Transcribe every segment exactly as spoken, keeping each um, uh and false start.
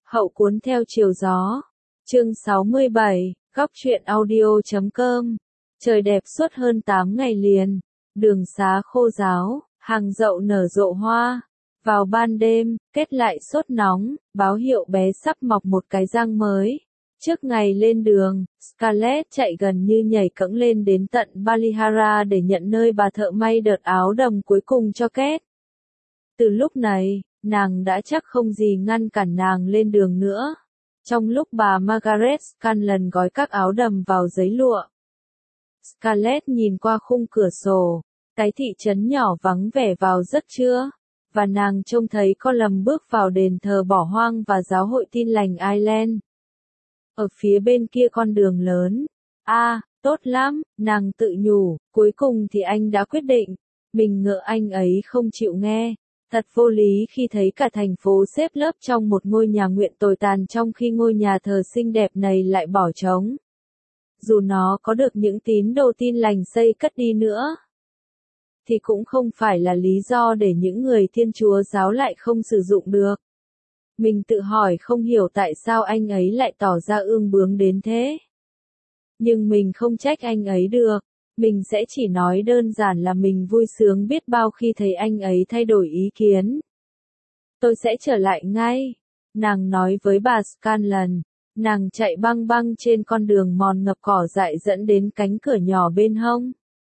Hậu cuốn theo chiều gió. Chương sáu mươi bảy, góc truyện audio chấm com. Trời đẹp suốt hơn tám ngày liền, đường xá khô ráo, hàng dậu nở rộ hoa. Vào ban đêm, kết lại sốt nóng, báo hiệu bé sắp mọc một cái răng mới. Trước ngày lên đường, Scarlett chạy gần như nhảy cẫng lên đến tận Ballyhara để nhận nơi bà thợ may đợt áo đầm cuối cùng cho Kate. Từ lúc này, nàng đã chắc không gì ngăn cản nàng lên đường nữa. Trong lúc bà Margaret Scanlon gói các áo đầm vào giấy lụa, Scarlett nhìn qua khung cửa sổ, cái thị trấn nhỏ vắng vẻ vào giấc trưa, và nàng trông thấy Colum bước vào đền thờ bỏ hoang và giáo hội Tin lành Ireland. Ở phía bên kia con đường lớn, a, à, tốt lắm, nàng tự nhủ, cuối cùng thì anh đã quyết định, mình ngỡ anh ấy không chịu nghe. Thật vô lý khi thấy cả thành phố xếp lớp trong một ngôi nhà nguyện tồi tàn trong khi ngôi nhà thờ xinh đẹp này lại bỏ trống. Dù nó có được những tín đồ Tin lành xây cất đi nữa, thì cũng không phải là lý do để những người Thiên Chúa giáo lại không sử dụng được. Mình tự hỏi không hiểu tại sao anh ấy lại tỏ ra ương bướng đến thế. Nhưng mình không trách anh ấy được. Mình sẽ chỉ nói đơn giản là mình vui sướng biết bao khi thấy anh ấy thay đổi ý kiến. Tôi sẽ trở lại ngay, nàng nói với bà Scanlon. Nàng chạy băng băng trên con đường mòn ngập cỏ dại dẫn đến cánh cửa nhỏ bên hông.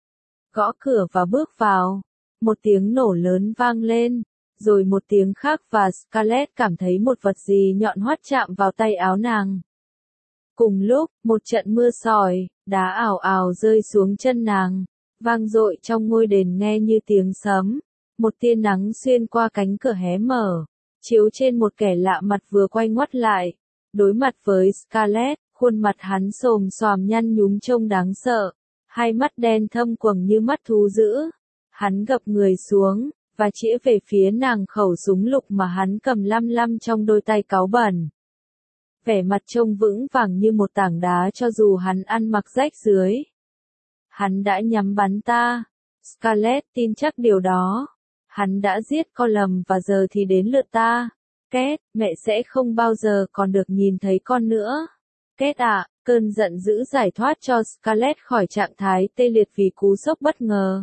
Gõ cửa và bước vào. Một tiếng nổ lớn vang lên, rồi một tiếng khác và Scarlett cảm thấy một vật gì nhọn hoắt chạm vào tay áo nàng. Cùng lúc, một trận mưa sỏi, đá ảo ảo rơi xuống chân nàng, vang dội trong ngôi đền nghe như tiếng sấm. Một tia nắng xuyên qua cánh cửa hé mở, chiếu trên một kẻ lạ mặt vừa quay ngoắt lại. Đối mặt với Scarlett, khuôn mặt hắn xồm xoàm nhăn nhúm trông đáng sợ, hai mắt đen thâm quầng như mắt thú dữ. Hắn gập người xuống, và chĩa về phía nàng khẩu súng lục mà hắn cầm lăm lăm trong đôi tay cáu bẩn. Vẻ mặt trông vững vàng như một tảng đá cho dù hắn ăn mặc rách rưới. Hắn đã nhắm bắn ta. Scarlett tin chắc điều đó. Hắn đã giết Colum và giờ thì đến lượt ta. Kate, mẹ sẽ không bao giờ còn được nhìn thấy con nữa. Kate ạ, cơn giận dữ giải thoát cho Scarlett khỏi trạng thái tê liệt vì cú sốc bất ngờ.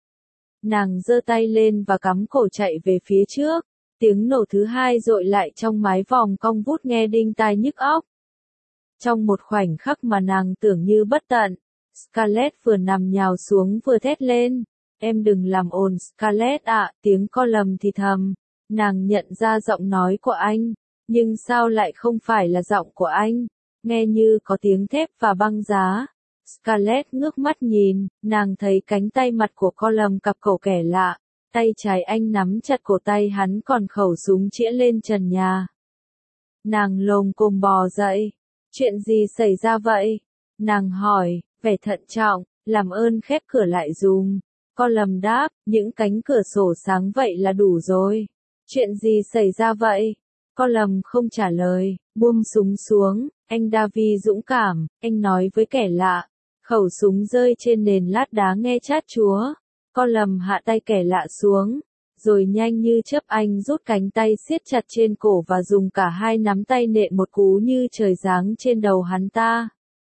Nàng giơ tay lên và cắm cổ chạy về phía trước. Tiếng nổ thứ hai dội lại trong mái vòm cong vút nghe đinh tai nhức óc. Trong một khoảnh khắc mà nàng tưởng như bất tận, Scarlett vừa nằm nhào xuống vừa thét lên. Em đừng làm ồn Scarlett ạ, tiếng Colum thì thầm. Nàng nhận ra giọng nói của anh, nhưng sao lại không phải là giọng của anh, nghe như có tiếng thép và băng giá. Scarlett ngước mắt nhìn, nàng thấy cánh tay mặt của Colum cặp cổ kẻ lạ. Tay trái anh nắm chặt cổ tay hắn còn khẩu súng chĩa lên trần nhà. Nàng lồm cồm bò dậy. Chuyện gì xảy ra vậy? Nàng hỏi, vẻ thận trọng, làm ơn khép cửa lại dùm. Colum đáp, những cánh cửa sổ sáng vậy là đủ rồi. Chuyện gì xảy ra vậy? Colum không trả lời, buông súng xuống. Anh David dũng cảm, anh nói với kẻ lạ. Khẩu súng rơi trên nền lát đá nghe chát chúa. Colum hạ tay kẻ lạ xuống, rồi nhanh như chớp anh rút cánh tay siết chặt trên cổ và dùng cả hai nắm tay nện một cú như trời giáng trên đầu hắn ta.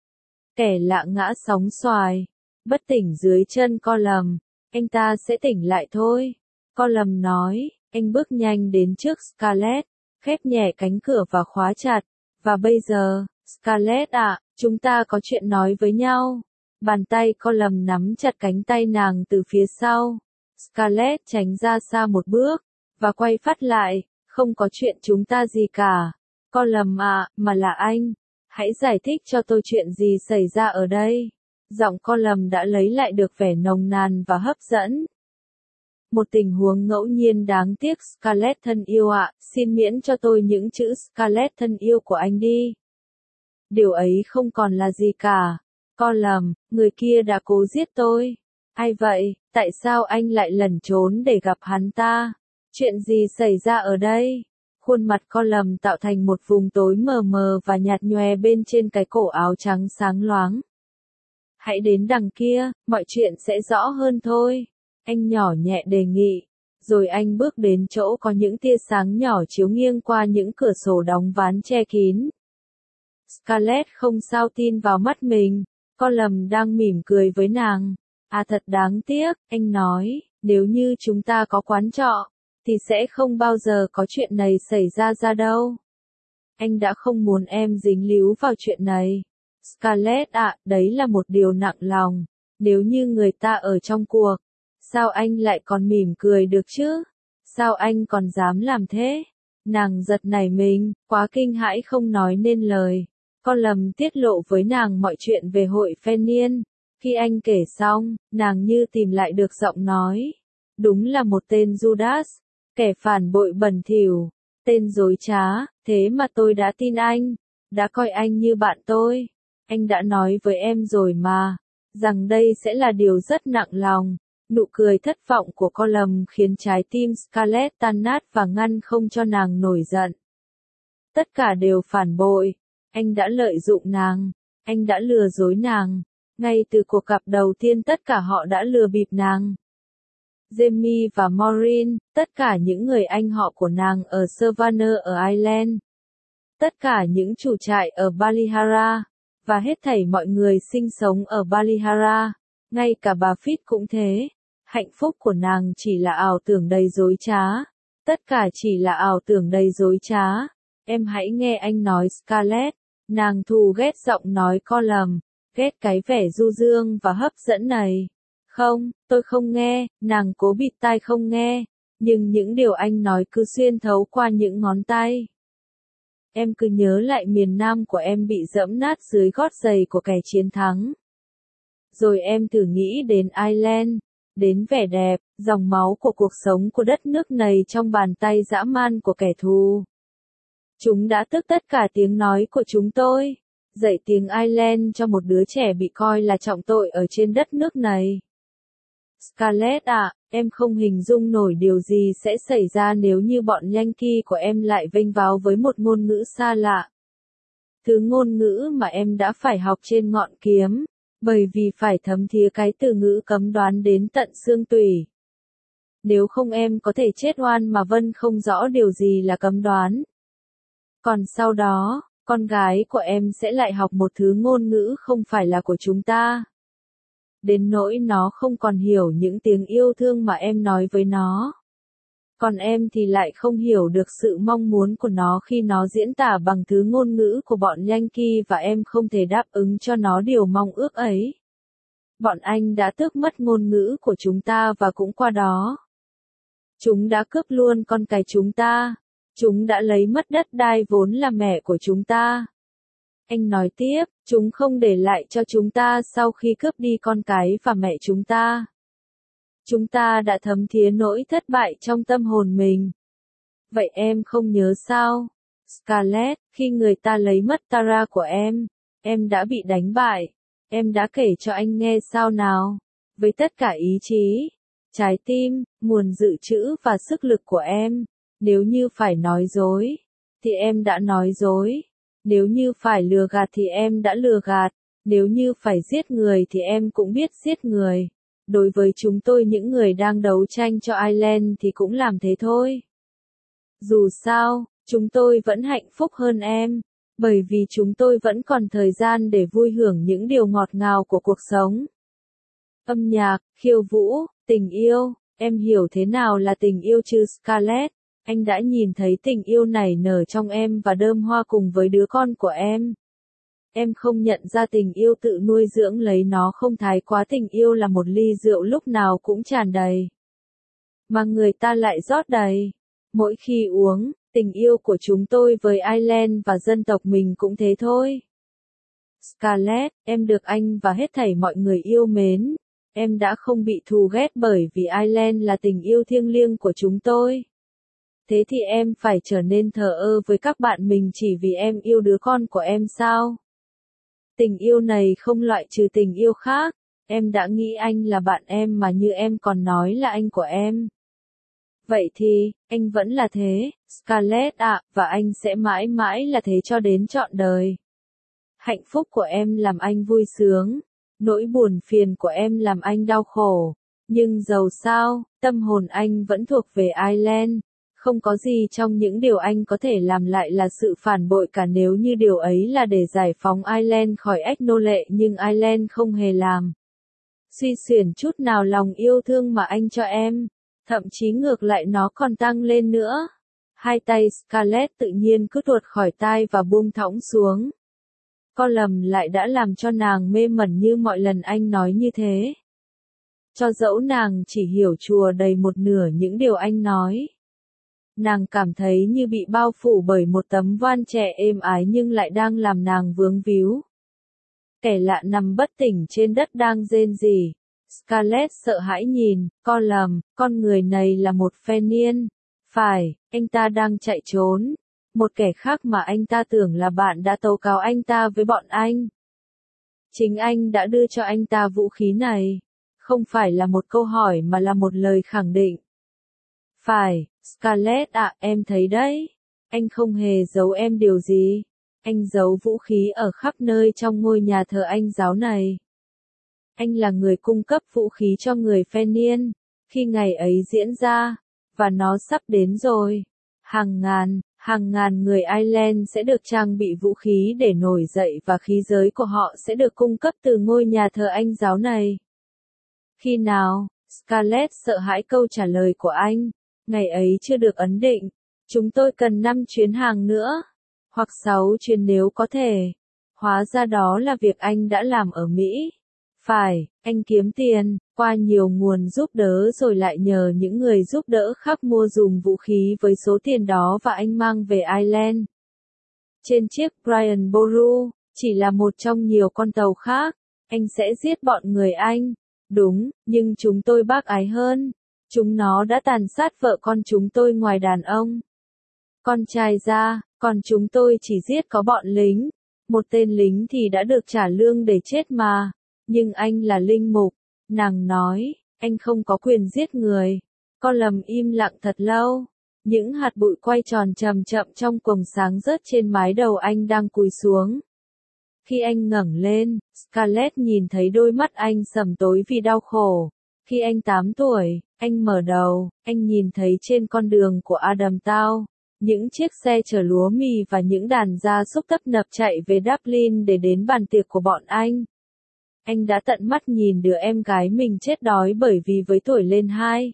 Kẻ lạ ngã sóng xoài, bất tỉnh dưới chân Colum. Anh ta sẽ tỉnh lại thôi. Colum nói, anh bước nhanh đến trước Scarlett, khép nhẹ cánh cửa và khóa chặt. Và bây giờ, Scarlett ạ, chúng ta có chuyện nói với nhau. Bàn tay Colum nắm chặt cánh tay nàng từ phía sau. Scarlett tránh ra xa một bước, và quay phát lại, không có chuyện chúng ta gì cả. Colum ạ, mà là anh. Hãy giải thích cho tôi chuyện gì xảy ra ở đây. Giọng Colum đã lấy lại được vẻ nồng nàn và hấp dẫn. Một tình huống ngẫu nhiên đáng tiếc Scarlett thân yêu ạ, xin miễn cho tôi những chữ Scarlett thân yêu của anh đi. Điều ấy không còn là gì cả. Colum, người kia đã cố giết tôi. Ai vậy? Tại sao anh lại lẩn trốn để gặp hắn ta? Chuyện gì xảy ra ở đây? Khuôn mặt Colum tạo thành một vùng tối mờ mờ và nhạt nhòe bên trên cái cổ áo trắng sáng loáng. Hãy đến đằng kia, mọi chuyện sẽ rõ hơn thôi. Anh nhỏ nhẹ đề nghị. Rồi anh bước đến chỗ có những tia sáng nhỏ chiếu nghiêng qua những cửa sổ đóng ván che kín. Scarlett không sao tin vào mắt mình, Colum đang mỉm cười với nàng. À thật đáng tiếc, anh nói, nếu như chúng ta có quán trọ, thì sẽ không bao giờ có chuyện này xảy ra ra đâu. Anh đã không muốn em dính líu vào chuyện này. Scarlett ạ, à, đấy là một điều nặng lòng. Nếu như người ta ở trong cuộc, sao anh lại còn mỉm cười được chứ? Sao anh còn dám làm thế? Nàng giật nảy mình, quá kinh hãi không nói nên lời. Colum tiết lộ với nàng mọi chuyện về hội phen niên. Khi anh kể xong, nàng như tìm lại được giọng nói. Đúng là một tên Judas, kẻ phản bội bẩn thỉu, tên dối trá, thế mà tôi đã tin anh, đã coi anh như bạn tôi. Anh đã nói với em rồi mà, rằng đây sẽ là điều rất nặng lòng. Nụ cười thất vọng của Colum khiến trái tim Scarlett tan nát và ngăn không cho nàng nổi giận. Tất cả đều phản bội. Anh đã lợi dụng nàng. Anh đã lừa dối nàng. Ngay từ cuộc gặp đầu tiên tất cả họ đã lừa bịp nàng. Jamie và Maureen, tất cả những người anh họ của nàng ở Savannah ở Ireland. Tất cả những chủ trại ở Ballyhara. Và hết thảy mọi người sinh sống ở Ballyhara. Ngay cả bà Fitz cũng thế. Hạnh phúc của nàng chỉ là ảo tưởng đầy dối trá. Tất cả chỉ là ảo tưởng đầy dối trá. Em hãy nghe anh nói Scarlett. Nàng thù ghét giọng nói Colum. Ghét cái vẻ du dương và hấp dẫn này. Không, tôi không nghe, nàng cố bịt tai không nghe. Nhưng những điều anh nói cứ xuyên thấu qua những ngón tay. Em cứ nhớ lại miền Nam của em bị dẫm nát dưới gót giày của kẻ chiến thắng. Rồi em thử nghĩ đến Ireland, đến vẻ đẹp, dòng máu của cuộc sống của đất nước này trong bàn tay dã man của kẻ thù. Chúng đã tước tất cả tiếng nói của chúng tôi, dạy tiếng Ireland cho một đứa trẻ bị coi là trọng tội ở trên đất nước này. Scarlett ạ, à, em không hình dung nổi điều gì sẽ xảy ra nếu như bọn Yankee của em lại vênh váo với một ngôn ngữ xa lạ. Thứ ngôn ngữ mà em đã phải học trên ngọn kiếm, bởi vì phải thấm thía cái từ ngữ cấm đoán đến tận xương tủy. Nếu không em có thể chết oan mà Vân không rõ điều gì là cấm đoán. Còn sau đó, con gái của em sẽ lại học một thứ ngôn ngữ không phải là của chúng ta. Đến nỗi nó không còn hiểu những tiếng yêu thương mà em nói với nó. Còn em thì lại không hiểu được sự mong muốn của nó khi nó diễn tả bằng thứ ngôn ngữ của bọn Yankee và em không thể đáp ứng cho nó điều mong ước ấy. Bọn anh đã tước mất ngôn ngữ của chúng ta và cũng qua đó. Chúng đã cướp luôn con cái chúng ta. Chúng đã lấy mất đất đai vốn là mẹ của chúng ta. Anh nói tiếp, chúng không để lại cho chúng ta sau khi cướp đi con cái và mẹ chúng ta. Chúng ta đã thấm thía nỗi thất bại trong tâm hồn mình. Vậy em không nhớ sao? Scarlett, khi người ta lấy mất Tara của em, em đã bị đánh bại. Em đã kể cho anh nghe sao nào? Với tất cả ý chí, trái tim, nguồn dự trữ và sức lực của em. Nếu như phải nói dối, thì em đã nói dối. Nếu như phải lừa gạt thì em đã lừa gạt. Nếu như phải giết người thì em cũng biết giết người. Đối với chúng tôi những người đang đấu tranh cho Ireland thì cũng làm thế thôi. Dù sao, chúng tôi vẫn hạnh phúc hơn em. Bởi vì chúng tôi vẫn còn thời gian để vui hưởng những điều ngọt ngào của cuộc sống. Âm nhạc, khiêu vũ, tình yêu, em hiểu thế nào là tình yêu chứ Scarlett? Anh đã nhìn thấy tình yêu này nở trong em và đơm hoa cùng với đứa con của em. Em không nhận ra tình yêu tự nuôi dưỡng lấy nó không thái quá, tình yêu là một ly rượu lúc nào cũng tràn đầy. Mà người ta lại rót đầy. Mỗi khi uống, tình yêu của chúng tôi với Ireland và dân tộc mình cũng thế thôi. Scarlett, em được anh và hết thảy mọi người yêu mến. Em đã không bị thù ghét bởi vì Ireland là tình yêu thiêng liêng của chúng tôi. Thế thì em phải trở nên thờ ơ với các bạn mình chỉ vì em yêu đứa con của em sao? Tình yêu này không loại trừ tình yêu khác. Em đã nghĩ anh là bạn em mà như em còn nói là anh của em. Vậy thì, anh vẫn là thế, Scarlett ạ, và anh sẽ mãi mãi là thế cho đến trọn đời. Hạnh phúc của em làm anh vui sướng. Nỗi buồn phiền của em làm anh đau khổ. Nhưng dầu sao, tâm hồn anh vẫn thuộc về Ireland. Không có gì trong những điều anh có thể làm lại là sự phản bội cả nếu như điều ấy là để giải phóng Ireland khỏi ách nô lệ, nhưng Ireland không hề làm suy xuyển chút nào lòng yêu thương mà anh cho em. Thậm chí ngược lại nó còn tăng lên nữa. Hai tay Scarlett tự nhiên cứ tuột khỏi tai và buông thõng xuống. Colum lại đã làm cho nàng mê mẩn như mọi lần anh nói như thế. Cho dẫu nàng chỉ hiểu chùa đầy một nửa những điều anh nói. Nàng cảm thấy như bị bao phủ bởi một tấm voan trẻ êm ái nhưng lại đang làm nàng vướng víu. Kẻ lạ nằm bất tỉnh trên đất đang rên rỉ. Scarlett sợ hãi nhìn, Colum, con người này là một Fenian. Phải, anh ta đang chạy trốn. Một kẻ khác mà anh ta tưởng là bạn đã tố cáo anh ta với bọn anh. Chính anh đã đưa cho anh ta vũ khí này. Không phải là một câu hỏi mà là một lời khẳng định. Phải, Scarlett ạ, em thấy đấy. Anh không hề giấu em điều gì. Anh giấu vũ khí ở khắp nơi trong ngôi nhà thờ Anh giáo này. Anh là người cung cấp vũ khí cho người Fenian. Khi ngày ấy diễn ra, và nó sắp đến rồi, hàng ngàn, hàng ngàn người Ireland sẽ được trang bị vũ khí để nổi dậy và khí giới của họ sẽ được cung cấp từ ngôi nhà thờ Anh giáo này. Khi nào? Scarlett sợ hãi câu trả lời của anh. Ngày ấy chưa được ấn định. Chúng tôi cần năm chuyến hàng nữa. Hoặc sáu chuyến nếu có thể. Hóa ra đó là việc anh đã làm ở Mỹ. Phải, anh kiếm tiền, qua nhiều nguồn giúp đỡ rồi lại nhờ những người giúp đỡ khác mua dùm vũ khí với số tiền đó và anh mang về Ireland. Trên chiếc Brian Boru, chỉ là một trong nhiều con tàu khác, anh sẽ giết bọn người Anh. Đúng, nhưng chúng tôi bác ái hơn. Chúng nó đã tàn sát vợ con chúng tôi ngoài đàn ông. Con trai ra, còn chúng tôi chỉ giết có bọn lính. Một tên lính thì đã được trả lương để chết mà. Nhưng anh là linh mục. Nàng nói, anh không có quyền giết người. Colum im lặng thật lâu. Những hạt bụi quay tròn chậm chậm trong quầng sáng rớt trên mái đầu anh đang cúi xuống. Khi anh ngẩng lên, Scarlett nhìn thấy đôi mắt anh sầm tối vì đau khổ. Khi anh tám tuổi, anh mở đầu, anh nhìn thấy trên con đường của Adam Town, những chiếc xe chở lúa mì và những đàn gia súc tấp nập chạy về Dublin để đến bàn tiệc của bọn anh. Anh đã tận mắt nhìn đứa em gái mình chết đói bởi vì với tuổi lên hai.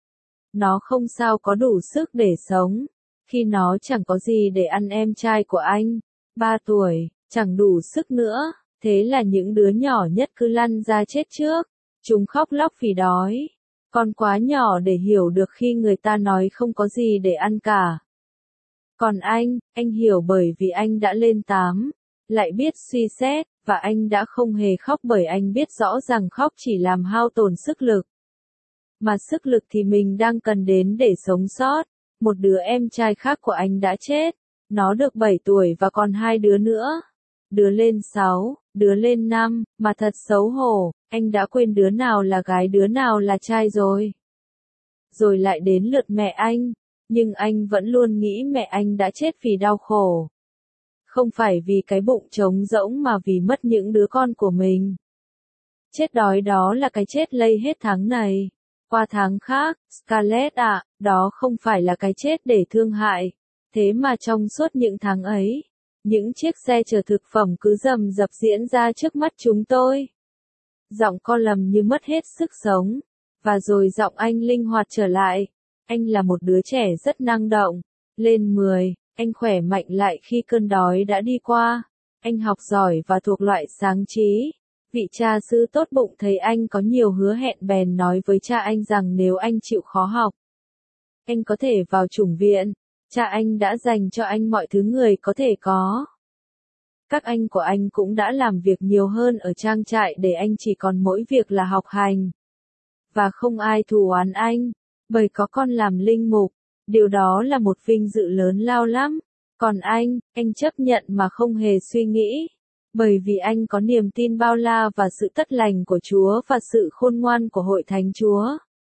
Nó không sao có đủ sức để sống. Khi nó chẳng có gì để ăn em trai của anh, ba tuổi, chẳng đủ sức nữa, thế là những đứa nhỏ nhất cứ lăn ra chết trước. Chúng khóc lóc vì đói. Con quá nhỏ để hiểu được khi người ta nói không có gì để ăn cả. Còn anh, anh hiểu bởi vì anh đã lên tám, lại biết suy xét, và anh đã không hề khóc bởi anh biết rõ rằng khóc chỉ làm hao tổn sức lực. Mà sức lực thì mình đang cần đến để sống sót. Một đứa em trai khác của anh đã chết. Nó được bảy tuổi và còn hai đứa nữa. Đứa lên sáu, đứa lên năm, mà thật xấu hổ, anh đã quên đứa nào là gái đứa nào là trai rồi. Rồi lại đến lượt mẹ anh, nhưng anh vẫn luôn nghĩ mẹ anh đã chết vì đau khổ. Không phải vì cái bụng trống rỗng mà vì mất những đứa con của mình. Chết đói đó là cái chết lây hết tháng này, qua tháng khác. Scarlett ạ, đó không phải là cái chết để thương hại. Thế mà trong suốt những tháng ấy, những chiếc xe chở thực phẩm cứ rầm rập diễn ra trước mắt chúng tôi. Giọng Colum như mất hết sức sống. Và rồi giọng anh linh hoạt trở lại. Anh là một đứa trẻ rất năng động. Lên mười, anh khỏe mạnh lại khi cơn đói đã đi qua. Anh học giỏi và thuộc loại sáng trí. Vị cha xứ tốt bụng thấy anh có nhiều hứa hẹn bèn nói với cha anh rằng nếu anh chịu khó học, anh có thể vào chủng viện. Cha anh đã dành cho anh mọi thứ người có thể có. Các anh của anh cũng đã làm việc nhiều hơn ở trang trại để anh chỉ còn mỗi việc là học hành. Và không ai thù oán anh, bởi có con làm linh mục. Điều đó là một vinh dự lớn lao lắm. Còn anh, anh chấp nhận mà không hề suy nghĩ. Bởi vì anh có niềm tin bao la và sự tất lành của Chúa và sự khôn ngoan của Hội Thánh Chúa.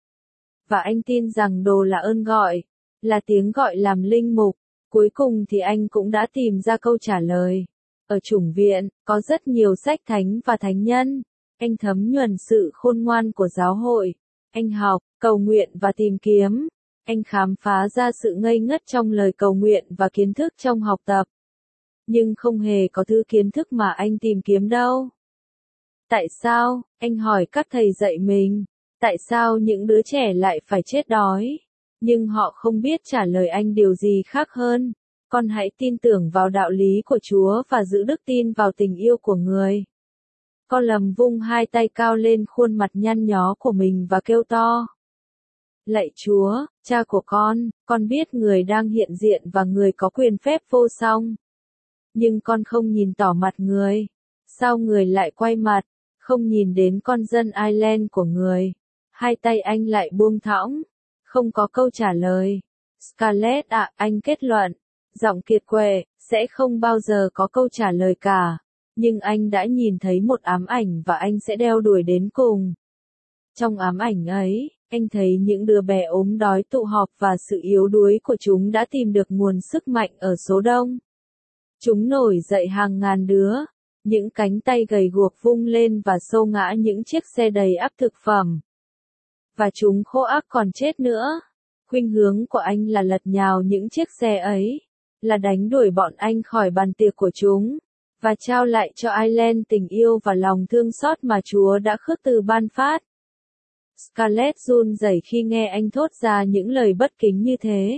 Và anh tin rằng đồ là ơn gọi, là tiếng gọi làm linh mục. Cuối cùng thì anh cũng đã tìm ra câu trả lời. Ở chủng viện, có rất nhiều sách thánh và thánh nhân. Anh thấm nhuần sự khôn ngoan của giáo hội. Anh học, cầu nguyện và tìm kiếm. Anh khám phá ra sự ngây ngất trong lời cầu nguyện và kiến thức trong học tập. Nhưng không hề có thứ kiến thức mà anh tìm kiếm đâu. Tại sao? Anh hỏi các thầy dạy mình. Tại sao những đứa trẻ lại phải chết đói? Nhưng họ không biết trả lời anh điều gì khác hơn. Con hãy tin tưởng vào đạo lý của Chúa và giữ đức tin vào tình yêu của người. Con lầm vung hai tay cao lên khuôn mặt nhăn nhó của mình và kêu to. Lạy Chúa, Cha của con, con biết người đang hiện diện và người có quyền phép vô song. Nhưng con không nhìn tỏ mặt người. Sao người lại quay mặt, không nhìn đến con dân Ireland của người? Hai tay anh lại buông thõng. Không có câu trả lời. Scarlett ạ, anh kết luận. Giọng kiệt quệ, sẽ không bao giờ có câu trả lời cả. Nhưng anh đã nhìn thấy một ám ảnh và anh sẽ đeo đuổi đến cùng. Trong ám ảnh ấy, anh thấy những đứa bé ốm đói tụ họp và sự yếu đuối của chúng đã tìm được nguồn sức mạnh ở số đông. Chúng nổi dậy hàng ngàn đứa, những cánh tay gầy guộc vung lên và xô ngã những chiếc xe đầy ắp thực phẩm. Và chúng khô ác còn chết nữa. Khuynh hướng của anh là lật nhào những chiếc xe ấy, là đánh đuổi bọn anh khỏi bàn tiệc của chúng, và trao lại cho Ireland tình yêu và lòng thương xót mà Chúa đã khước từ ban phát. Scarlett run rẩy khi nghe anh thốt ra những lời bất kính như thế.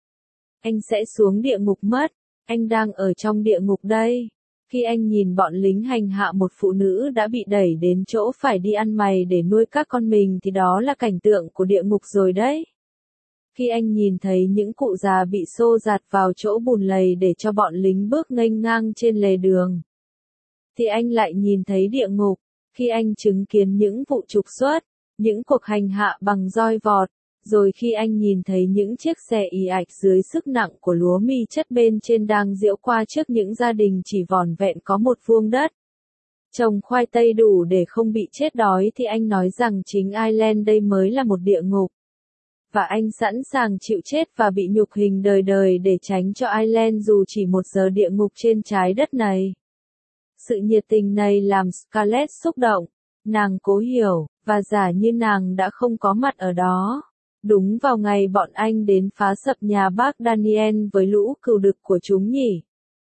Anh sẽ xuống địa ngục mất, anh đang ở trong địa ngục đây. Khi anh nhìn bọn lính hành hạ một phụ nữ đã bị đẩy đến chỗ phải đi ăn mày để nuôi các con mình thì đó là cảnh tượng của địa ngục rồi đấy. Khi anh nhìn thấy những cụ già bị xô dạt vào chỗ bùn lầy để cho bọn lính bước nghênh ngang trên lề đường, thì anh lại nhìn thấy địa ngục. Khi anh chứng kiến những vụ trục xuất, những cuộc hành hạ bằng roi vọt, rồi khi anh nhìn thấy những chiếc xe ì ạch dưới sức nặng của lúa mì chất bên trên đang diễu qua trước những gia đình chỉ vỏn vẹn có một vuông đất, trồng khoai tây đủ để không bị chết đói, thì anh nói rằng chính Ireland đây mới là một địa ngục. Và anh sẵn sàng chịu chết và bị nhục hình đời đời để tránh cho Ireland dù chỉ một giờ địa ngục trên trái đất này. Sự nhiệt tình này làm Scarlett xúc động. Nàng cố hiểu, và giả như nàng đã không có mặt ở đó. Đúng vào ngày bọn anh đến phá sập nhà bác Daniel với lũ cừu đực của chúng nhỉ.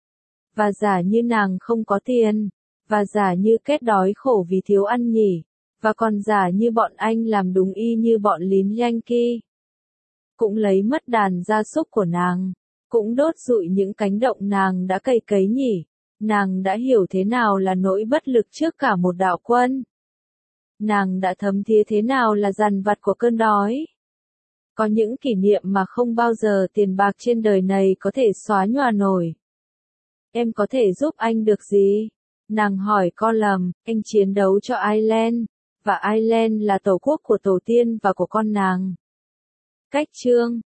Và giả như nàng không có tiền. Và giả như kết đói khổ vì thiếu ăn nhỉ. Và còn giả như bọn anh làm đúng y như bọn lính Yankee. Cũng lấy mất đàn gia súc của nàng. Cũng đốt rụi những cánh đồng nàng đã cày cấy nhỉ. Nàng đã hiểu thế nào là nỗi bất lực trước cả một đạo quân. Nàng đã thấm thía thế nào là dằn vặt của cơn đói. Có những kỷ niệm mà không bao giờ tiền bạc trên đời này có thể xóa nhòa nổi. Em có thể giúp anh được gì? Nàng hỏi Colum. Anh chiến đấu cho Ireland, và Ireland là tổ quốc của tổ tiên và của con nàng. Cách chương